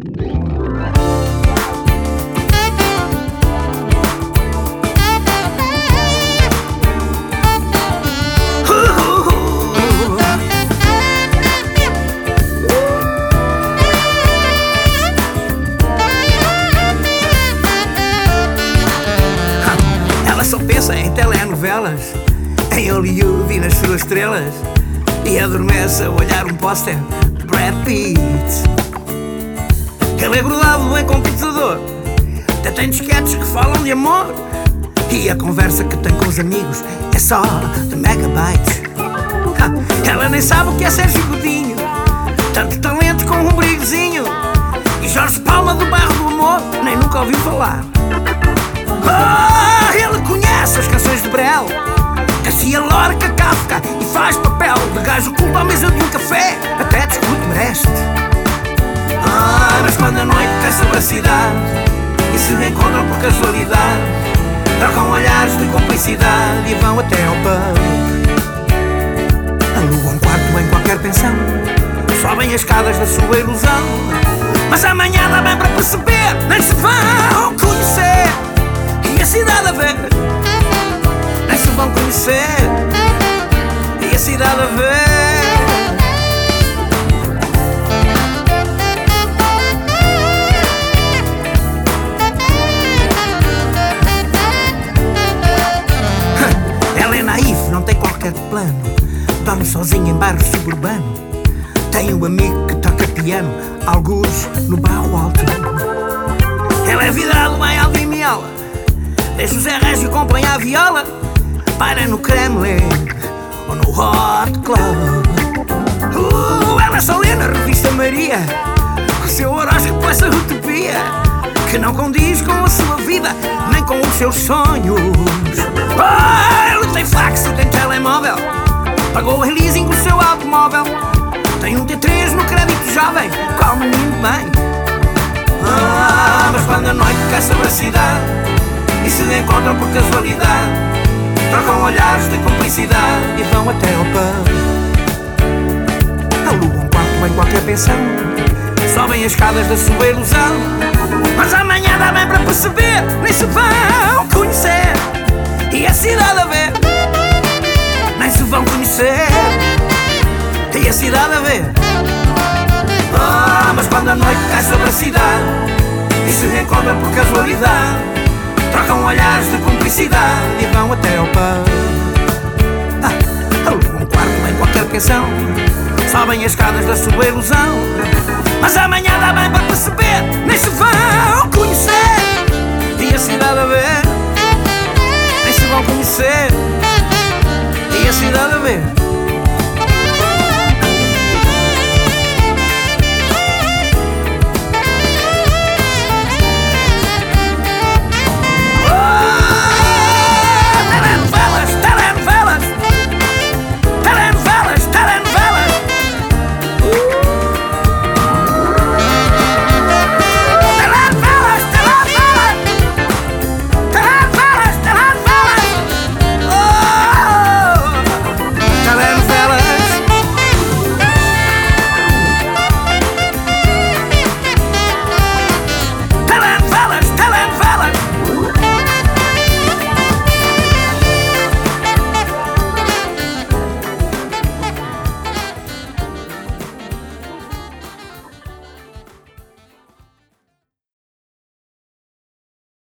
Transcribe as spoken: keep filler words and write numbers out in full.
Só pensa em telenovelas, em Hollywood e nas suas estrelas, e adormece a olhar um póster de Brad Pitt. Ele é grudado em computador, até tem disquetes que falam de amor, e a conversa que tem com os amigos é só de megabytes. Ela nem sabe o que é Sérgio Godinho, tanto talento com um brigozinho, e Jorge Palma do bairro do Amor nem nunca ouviu falar. Oh, ele conhece as canções de Brel, Garcia Lorca, Kafka, e faz papel de gajo culto à mesa de um café, até discute Brecht. Ah, mas quando a noite cai sobre a cidade e se encontram por casualidade, trocam olhares de cumplicidade e vão até ao pub. Alugam um quarto em qualquer pensão, sobem as escadas da sua ilusão, mas amanhã dá bem para perceber, nem se vão conhecer. E a cidade a ver, nem se vão conhecer. E a cidade a ver. Ela é naif, não tem qualquer plano, dorme sozinha em bairro suburbano, tem um amigo que toca piano, alguns no bairro alto. Ela é vidrado em Alvin Miala, deixa o Zé Régio acompanhar a viola, para no Kremlin ou no Hot Club. Uh, ela só lê na revista Maria, o seu horóscopo, essa utopia que não condiz com a sua vida, nem com os seus sonhos. Oh, ele tem fax e tem telemóvel, pagou em leasing o seu automóvel, tem um T três no crédito jovem, come muito bem. Ah, mas quando a noite cai sobre a cidade e se encontram por casualidade, trocam olhares de cumplicidade e vão até ao pub. Alugam um quarto em qualquer pensão, sobem as escadas da sua ilusão, mas amanhã dá bem para perceber, nem se vão conhecer. E a cidade a ver, nem se vão conhecer. E a cidade a ver. Ah, mas quando a noite cai sobre a cidade e se encontram por casualidade, trocam olhares de cumplicidade e vão até ao pub. Ah, alugam um quarto em qualquer pensão, sobem as escadas da sua ilusão, mas amanhã dá bem para